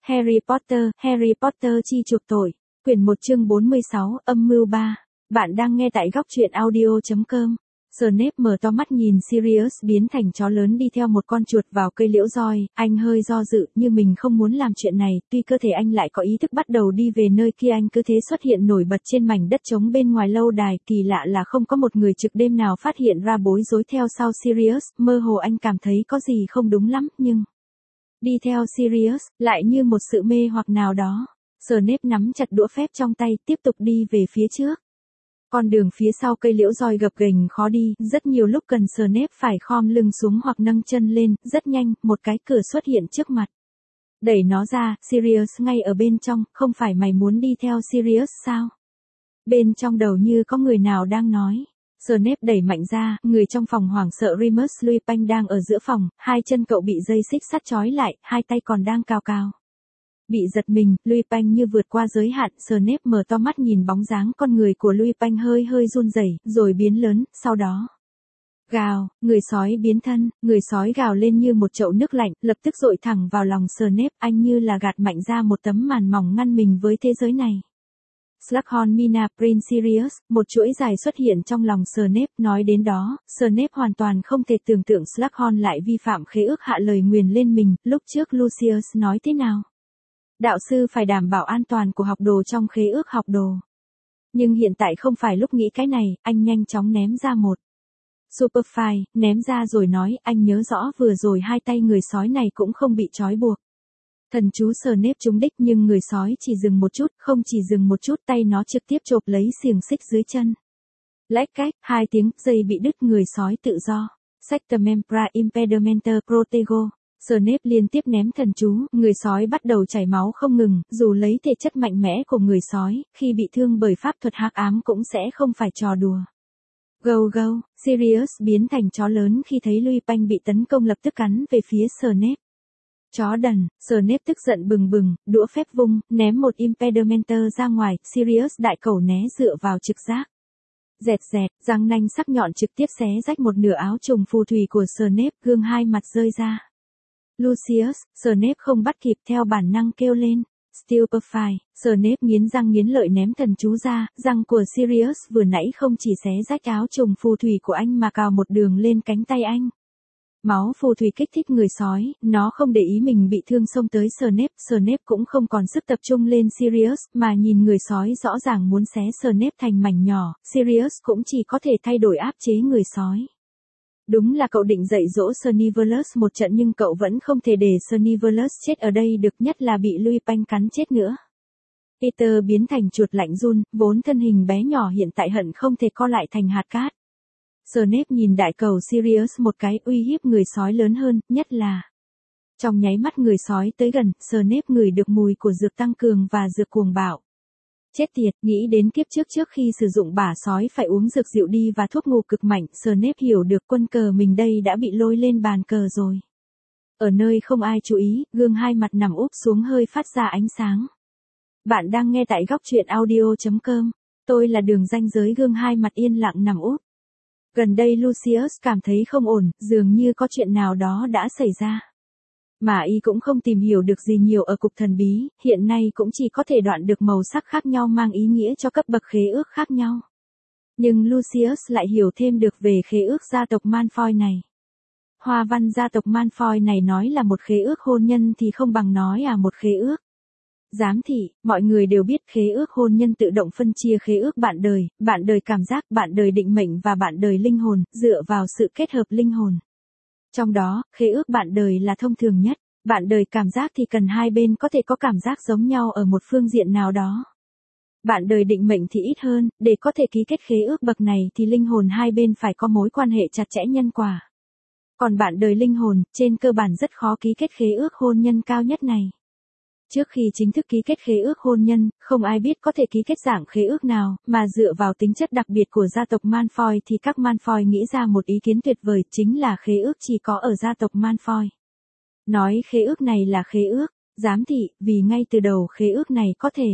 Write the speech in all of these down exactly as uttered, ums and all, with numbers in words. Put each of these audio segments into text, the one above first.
Harry Potter, Harry Potter chi chuộc tội. Quyển một chương bốn mươi sáu, âm mưu ba. Bạn đang nghe tại góc truyện audio chấm com. Snape mở to mắt nhìn Sirius biến thành chó lớn đi theo một con chuột vào cây liễu roi, anh hơi do dự như mình không muốn làm chuyện này, tuy cơ thể anh lại có ý thức bắt đầu đi về nơi kia, anh cứ thế xuất hiện nổi bật trên mảnh đất trống bên ngoài lâu đài, kỳ lạ là không có một người trực đêm nào phát hiện ra bối rối theo sau Sirius, mơ hồ anh cảm thấy có gì không đúng lắm, nhưng đi theo Sirius lại như một sự mê hoặc nào đó. Snape nắm chặt đũa phép trong tay, tiếp tục đi về phía trước. Con đường phía sau cây liễu roi gập ghềnh khó đi, rất nhiều lúc cần Snape phải khom lưng xuống hoặc nâng chân lên, rất nhanh, một cái cửa xuất hiện trước mặt. Đẩy nó ra, Sirius ngay ở bên trong, không phải mày muốn đi theo Sirius sao? Bên trong đầu như có người nào đang nói. Snape đẩy mạnh ra, người trong phòng hoảng sợ Remus Lupin đang ở giữa phòng, hai chân cậu bị dây xích sắt trói lại, hai tay còn đang cào cào. Bị giật mình, Lupin như vượt qua giới hạn, Snape mở to mắt nhìn bóng dáng con người của Lupin hơi hơi run rẩy, rồi biến lớn, sau đó gào, người sói biến thân, người sói gào lên như một chậu nước lạnh, lập tức dội thẳng vào lòng Snape, anh như là gạt mạnh ra một tấm màn mỏng ngăn mình với thế giới này. Slughorn Mina Prince Sirius, một chuỗi dài xuất hiện trong lòng Snape, nói đến đó, Snape hoàn toàn không thể tưởng tượng Slughorn lại vi phạm khế ước hạ lời nguyền lên mình, lúc trước Lucius nói thế nào? Đạo sư phải đảm bảo an toàn của học đồ trong khế ước học đồ. Nhưng hiện tại không phải lúc nghĩ cái này, anh nhanh chóng ném ra một Superfly, ném ra rồi nói, anh nhớ rõ vừa rồi hai tay người sói này cũng không bị trói buộc. Thần chú Snape trúng đích nhưng người sói chỉ dừng một chút, không chỉ dừng một chút, tay nó trực tiếp chộp lấy xiềng xích dưới chân. Lách cách, hai tiếng, dây bị đứt, người sói tự do. Sectum Membra Impedimenta Protego. Snape liên tiếp ném thần chú, người sói bắt đầu chảy máu không ngừng, dù lấy thể chất mạnh mẽ của người sói, khi bị thương bởi pháp thuật hắc ám cũng sẽ không phải trò đùa. Go go, Sirius biến thành chó lớn khi thấy Lupin bị tấn công lập tức cắn về phía Snape. Chó đần, Snape tức giận bừng bừng, đũa phép vung, ném một Impedimenta ra ngoài, Sirius đại cẩu né dựa vào trực giác. Dẹt dẹt, răng nanh sắc nhọn trực tiếp xé rách một nửa áo trùng phù thủy của Snape, gương hai mặt rơi ra. Lucius, Snape không bắt kịp theo bản năng kêu lên. Stupefy, Snape nghiến răng nghiến lợi ném thần chú ra, răng của Sirius vừa nãy không chỉ xé rách áo trùng phù thủy của anh mà cào một đường lên cánh tay anh. Máu phù thủy kích thích người sói, nó không để ý mình bị thương xông tới Snape, Snape cũng không còn sức tập trung lên Sirius, mà nhìn người sói rõ ràng muốn xé Snape thành mảnh nhỏ, Sirius cũng chỉ có thể thay đổi áp chế người sói. Đúng là cậu định dạy dỗ Snivellus một trận nhưng cậu vẫn không thể để Snivellus chết ở đây được, nhất là bị Lupin cắn chết nữa. Peter biến thành chuột lạnh run, vốn thân hình bé nhỏ hiện tại hận không thể co lại thành hạt cát. Snape nhìn đại cầu Sirius một cái, uy hiếp người sói lớn hơn, nhất là trong nháy mắt người sói tới gần, Snape ngửi được mùi của dược tăng cường và dược cuồng bạo. Chết tiệt, nghĩ đến kiếp trước trước khi sử dụng bả sói phải uống dược dịu đi và thuốc ngủ cực mạnh, Snape hiểu được quân cờ mình đây đã bị lôi lên bàn cờ rồi. Ở nơi không ai chú ý, gương hai mặt nằm úp xuống hơi phát ra ánh sáng. Bạn đang nghe tại góc truyện audio chấm com. Tôi là đường ranh giới, gương hai mặt yên lặng nằm úp. Gần đây Lucius cảm thấy không ổn, dường như có chuyện nào đó đã xảy ra. Mà y cũng không tìm hiểu được gì nhiều ở cục thần bí, hiện nay cũng chỉ có thể đoạn được màu sắc khác nhau mang ý nghĩa cho cấp bậc khế ước khác nhau. Nhưng Lucius lại hiểu thêm được về khế ước gia tộc Malfoy này. Hoa văn gia tộc Malfoy này nói là một khế ước hôn nhân thì không bằng nói à một khế ước giám thị, mọi người đều biết khế ước hôn nhân tự động phân chia khế ước bạn đời, bạn đời cảm giác, bạn đời định mệnh và bạn đời linh hồn, dựa vào sự kết hợp linh hồn. Trong đó, khế ước bạn đời là thông thường nhất, bạn đời cảm giác thì cần hai bên có thể có cảm giác giống nhau ở một phương diện nào đó. Bạn đời định mệnh thì ít hơn, để có thể ký kết khế ước bậc này thì linh hồn hai bên phải có mối quan hệ chặt chẽ nhân quả. Còn bạn đời linh hồn, trên cơ bản rất khó ký kết khế ước hôn nhân cao nhất này. Trước khi chính thức ký kết khế ước hôn nhân, không ai biết có thể ký kết dạng khế ước nào, mà dựa vào tính chất đặc biệt của gia tộc Malfoy thì các Malfoy nghĩ ra một ý kiến tuyệt vời, chính là khế ước chỉ có ở gia tộc Malfoy. Nói khế ước này là khế ước giám thị, vì ngay từ đầu khế ước này có thể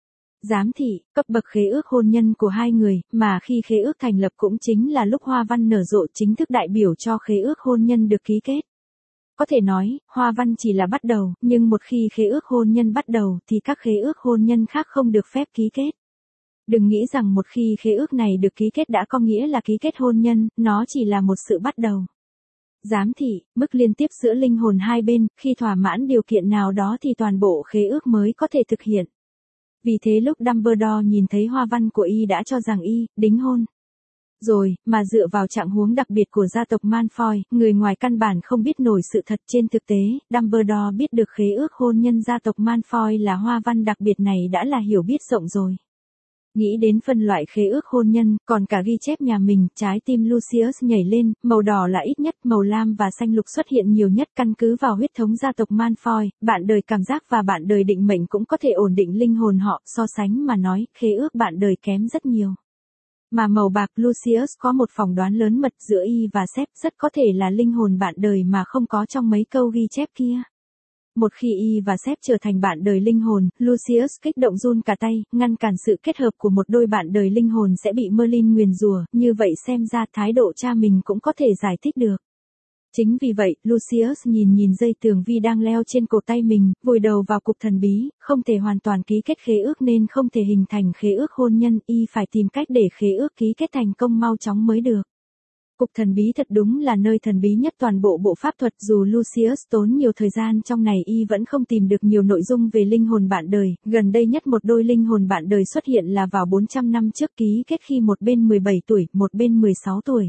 giám thị cấp bậc khế ước hôn nhân của hai người, mà khi khế ước thành lập cũng chính là lúc hoa văn nở rộ chính thức đại biểu cho khế ước hôn nhân được ký kết. có thể nói, Hoa Văn chỉ là bắt đầu, nhưng một khi khế ước hôn nhân bắt đầu thì các khế ước hôn nhân khác không được phép ký kết. Đừng nghĩ rằng một khi khế ước này được ký kết đã có nghĩa là ký kết hôn nhân, nó chỉ là một sự bắt đầu. Giám thị, mức liên tiếp giữa linh hồn hai bên, khi thỏa mãn điều kiện nào đó thì toàn bộ khế ước mới có thể thực hiện. Vì thế lúc Dumbledore nhìn thấy hoa văn của y đã cho rằng y, đính hôn. Rồi, mà dựa vào trạng huống đặc biệt của gia tộc Malfoy, người ngoài căn bản không biết nổi sự thật. Trên thực tế, Dumbledore biết được khế ước hôn nhân gia tộc Malfoy là hoa văn đặc biệt này đã là hiểu biết rộng rồi. Nghĩ đến phân loại khế ước hôn nhân, còn cả ghi chép nhà mình, trái tim Lucius nhảy lên, màu đỏ là ít nhất, màu lam và xanh lục xuất hiện nhiều nhất. Căn cứ vào huyết thống gia tộc Malfoy, bạn đời cảm giác và bạn đời định mệnh cũng có thể ổn định linh hồn họ, so sánh mà nói, khế ước bạn đời kém rất nhiều. Mà màu bạc, Lucius có một phỏng đoán lớn mật giữa y và Sep, rất có thể là linh hồn bạn đời mà không có trong mấy câu ghi chép kia. Một khi y và Sep trở thành bạn đời linh hồn, Lucius kích động run cả tay, ngăn cản sự kết hợp của một đôi bạn đời linh hồn sẽ bị Merlin nguyền rủa, như vậy xem ra thái độ cha mình cũng có thể giải thích được. Chính vì vậy, Lucius nhìn nhìn dây tường vi đang leo trên cổ tay mình, vùi đầu vào cục thần bí, không thể hoàn toàn ký kết khế ước nên không thể hình thành khế ước hôn nhân, y phải tìm cách để khế ước ký kết thành công mau chóng mới được. Cục thần bí thật đúng là nơi thần bí nhất toàn bộ bộ pháp thuật, dù Lucius tốn nhiều thời gian trong này y vẫn không tìm được nhiều nội dung về linh hồn bạn đời, gần đây nhất một đôi linh hồn bạn đời xuất hiện là vào bốn trăm năm trước ký kết khi một bên mười bảy tuổi, một bên mười sáu tuổi.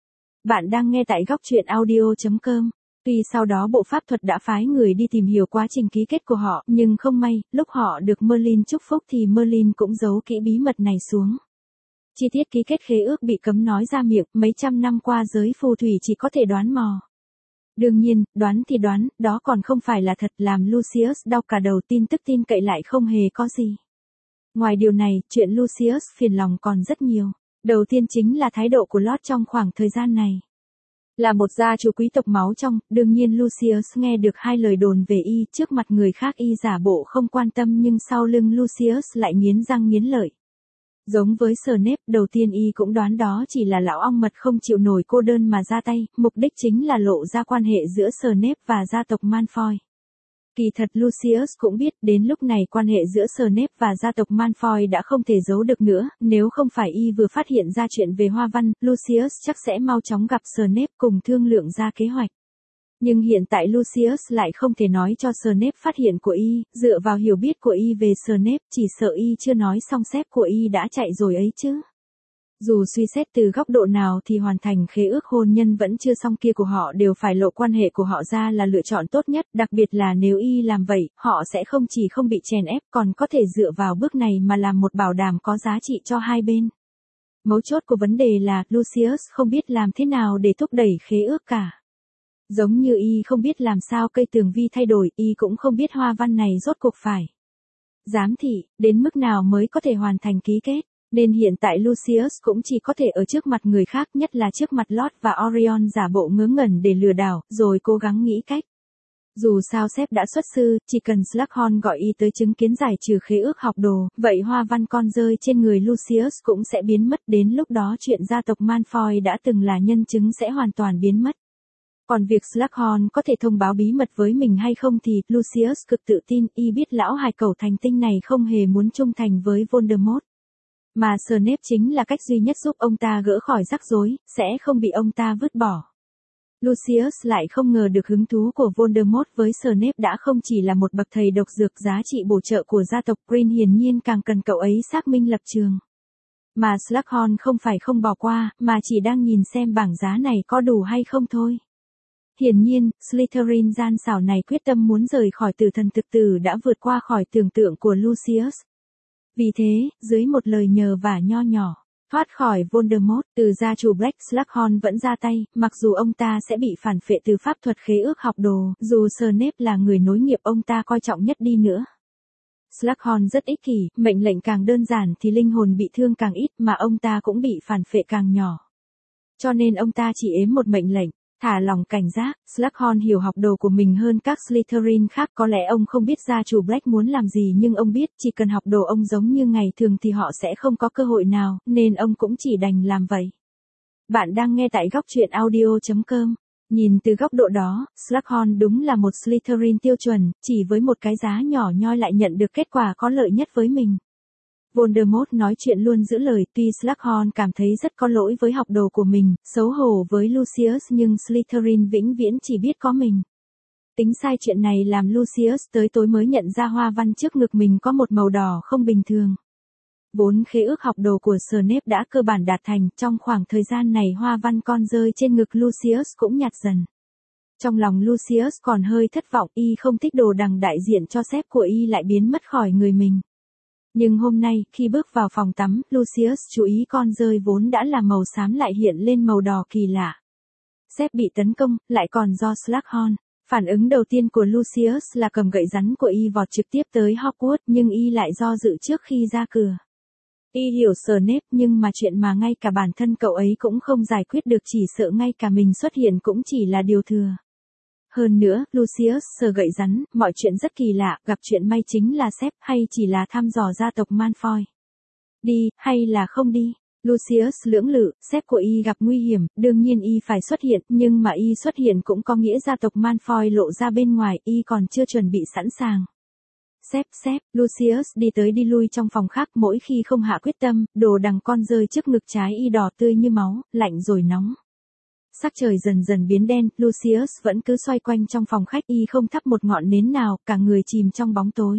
Bạn đang nghe tại góc truyện audio chấm com. Tuy sau đó bộ pháp thuật đã phái người đi tìm hiểu quá trình ký kết của họ, nhưng không may, lúc họ được Merlin chúc phúc thì Merlin cũng giấu kỹ bí mật này xuống. Chi tiết ký kết khế ước bị cấm nói ra miệng, mấy trăm năm qua giới phù thủy chỉ có thể đoán mò. Đương nhiên, đoán thì đoán, đó còn không phải là thật, làm Lucius đau cả đầu, tin tức tin cậy lại không hề có gì. Ngoài điều này, chuyện Lucius phiền lòng còn rất nhiều. Đầu tiên chính là thái độ của Lord trong khoảng thời gian này. Là một gia chủ quý tộc máu trong, đương nhiên Lucius nghe được hai lời đồn về y, trước mặt người khác y giả bộ không quan tâm nhưng sau lưng Lucius lại nghiến răng nghiến lợi. Giống với Snape, đầu tiên y cũng đoán đó chỉ là lão ong mật không chịu nổi cô đơn mà ra tay, mục đích chính là lộ ra quan hệ giữa Snape và gia tộc Malfoy. Kỳ thật Lucius cũng biết, đến lúc này quan hệ giữa Snape và gia tộc Malfoy đã không thể giấu được nữa, nếu không phải y vừa phát hiện ra chuyện về hoa văn, Lucius chắc sẽ mau chóng gặp Snape cùng thương lượng ra kế hoạch. Nhưng hiện tại Lucius lại không thể nói cho Snape phát hiện của y, dựa vào hiểu biết của y về Snape, chỉ sợ y chưa nói xong sếp của y đã chạy rồi ấy chứ. Dù suy xét từ góc độ nào thì hoàn thành khế ước hôn nhân vẫn chưa xong kia của họ đều phải lộ quan hệ của họ ra là lựa chọn tốt nhất, đặc biệt là nếu y làm vậy, họ sẽ không chỉ không bị chèn ép còn có thể dựa vào bước này mà làm một bảo đảm có giá trị cho hai bên. Mấu chốt của vấn đề là, Lucius không biết làm thế nào để thúc đẩy khế ước cả. Giống như y không biết làm sao cây tường vi thay đổi, y cũng không biết hoa văn này rốt cuộc phải giám thị, đến mức nào mới có thể hoàn thành ký kết. Nên hiện tại Lucius cũng chỉ có thể ở trước mặt người khác, nhất là trước mặt Lord và Orion giả bộ ngớ ngẩn để lừa đảo, rồi cố gắng nghĩ cách. Dù sao sếp đã xuất sư, chỉ cần Slughorn gọi y tới chứng kiến giải trừ khế ước học đồ, vậy hoa văn con rơi trên người Lucius cũng sẽ biến mất, đến lúc đó chuyện gia tộc Malfoy đã từng là nhân chứng sẽ hoàn toàn biến mất. Còn việc Slughorn có thể thông báo bí mật với mình hay không thì, Lucius cực tự tin, y biết lão hài cẩu thành tinh này không hề muốn trung thành với Voldemort. Mà Snape chính là cách duy nhất giúp ông ta gỡ khỏi rắc rối, sẽ không bị ông ta vứt bỏ. Lucius lại không ngờ được hứng thú của Voldemort với Snape đã không chỉ là một bậc thầy độc dược, giá trị bổ trợ của gia tộc Green hiển nhiên càng cần cậu ấy xác minh lập trường. Mà Slughorn không phải không bỏ qua, mà chỉ đang nhìn xem bảng giá này có đủ hay không thôi. Hiển nhiên, Slytherin gian xảo này quyết tâm muốn rời khỏi tử thần thực tử đã vượt qua khỏi tưởng tượng của Lucius. Vì thế, dưới một lời nhờ vả nho nhỏ, thoát khỏi Voldemort, từ gia chủ Black Slughorn vẫn ra tay, mặc dù ông ta sẽ bị phản phệ từ pháp thuật khế ước học đồ, dù Snape là người nối nghiệp ông ta coi trọng nhất đi nữa. Slughorn rất ích kỷ, mệnh lệnh càng đơn giản thì linh hồn bị thương càng ít, mà ông ta cũng bị phản phệ càng nhỏ. Cho nên ông ta chỉ ếm một mệnh lệnh. Thả lòng cảnh giác, Slughorn hiểu học đồ của mình hơn các Slytherin khác, có lẽ ông không biết gia chủ Black muốn làm gì nhưng ông biết chỉ cần học đồ ông giống như ngày thường thì họ sẽ không có cơ hội nào, nên ông cũng chỉ đành làm vậy. Bạn đang nghe tại góc truyện audio chấm com. Nhìn từ góc độ đó, Slughorn đúng là một Slytherin tiêu chuẩn, chỉ với một cái giá nhỏ nhoi lại nhận được kết quả có lợi nhất với mình. Voldemort nói chuyện luôn giữ lời, tuy Slughorn cảm thấy rất có lỗi với học đồ của mình, xấu hổ với Lucius nhưng Slytherin vĩnh viễn chỉ biết có mình. Tính sai chuyện này làm Lucius tới tối mới nhận ra hoa văn trước ngực mình có một màu đỏ không bình thường. Vốn khế ước học đồ của Snape đã cơ bản đạt thành, trong khoảng thời gian này hoa văn con rơi trên ngực Lucius cũng nhạt dần. Trong lòng Lucius còn hơi thất vọng, y không thích đồ đằng đại diện cho sếp của y lại biến mất khỏi người mình. Nhưng hôm nay, khi bước vào phòng tắm, Lucius chú ý con rơi vốn đã là màu xám lại hiện lên màu đỏ kỳ lạ. Sếp bị tấn công, lại còn do Slughorn. Phản ứng đầu tiên của Lucius là cầm gậy rắn của y vọt trực tiếp tới Hogwarts nhưng y lại do dự trước khi ra cửa. Y hiểu Snape nhưng mà chuyện mà ngay cả bản thân cậu ấy cũng không giải quyết được chỉ sợ ngay cả mình xuất hiện cũng chỉ là điều thừa. Hơn nữa, Lucius sờ gậy rắn, mọi chuyện rất kỳ lạ, gặp chuyện may chính là sếp hay chỉ là thăm dò gia tộc Malfoy. Đi, hay là không đi? Lucius lưỡng lự, sếp của y gặp nguy hiểm, đương nhiên y phải xuất hiện, nhưng mà y xuất hiện cũng có nghĩa gia tộc Malfoy lộ ra bên ngoài, y còn chưa chuẩn bị sẵn sàng. Sếp, sếp, Lucius đi tới đi lui trong phòng khác mỗi khi không hạ quyết tâm, đồ đằng con rơi trước ngực trái y đỏ tươi như máu, lạnh rồi nóng. Sắc trời dần dần biến đen, Lucius vẫn cứ xoay quanh trong phòng khách y không thắp một ngọn nến nào, cả người chìm trong bóng tối.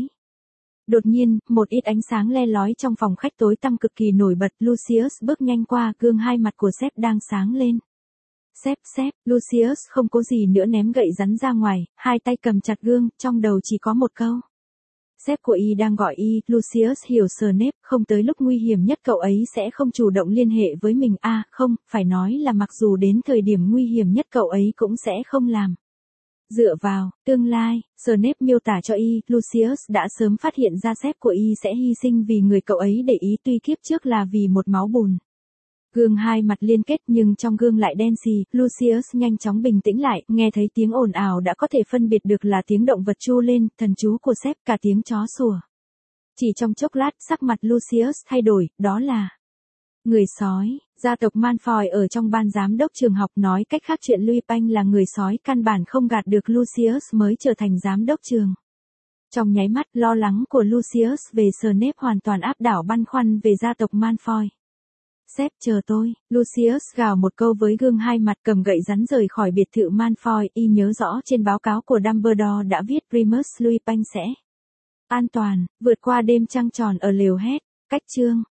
Đột nhiên, một ít ánh sáng le lói trong phòng khách tối tăm cực kỳ nổi bật, Lucius bước nhanh qua, gương hai mặt của sếp đang sáng lên. Sếp, sếp, Lucius không có gì nữa ném gậy rắn ra ngoài, hai tay cầm chặt gương, trong đầu chỉ có một câu. Sếp của y đang gọi y, Lucius hiểu Snape, không tới lúc nguy hiểm nhất cậu ấy sẽ không chủ động liên hệ với mình, a à, không, phải nói là mặc dù đến thời điểm nguy hiểm nhất cậu ấy cũng sẽ không làm. Dựa vào, tương lai, Snape miêu tả cho y, Lucius đã sớm phát hiện ra sếp của y sẽ hy sinh vì người cậu ấy để ý tuy kiếp trước là vì một máu bùn. Gương hai mặt liên kết nhưng trong gương lại đen xì, Lucius nhanh chóng bình tĩnh lại, nghe thấy tiếng ồn ào đã có thể phân biệt được là tiếng động vật tru lên, thần chú của sếp, cả tiếng chó sủa. Chỉ trong chốc lát, sắc mặt Lucius thay đổi, đó là người sói. Gia tộc Malfoy ở trong ban giám đốc trường học nói cách khác chuyện Lupin là người sói căn bản không gạt được Lucius mới trở thành giám đốc trường. Trong nháy mắt, lo lắng của Lucius về Snape hoàn toàn áp đảo băn khoăn về gia tộc Malfoy. Sếp chờ tôi, Lucius gào một câu với gương hai mặt cầm gậy rắn rời khỏi biệt thự Malfoy, y nhớ rõ trên báo cáo của Dumbledore đã viết Remus Lupin sẽ an toàn, vượt qua đêm trăng tròn ở lều hét, cách chương.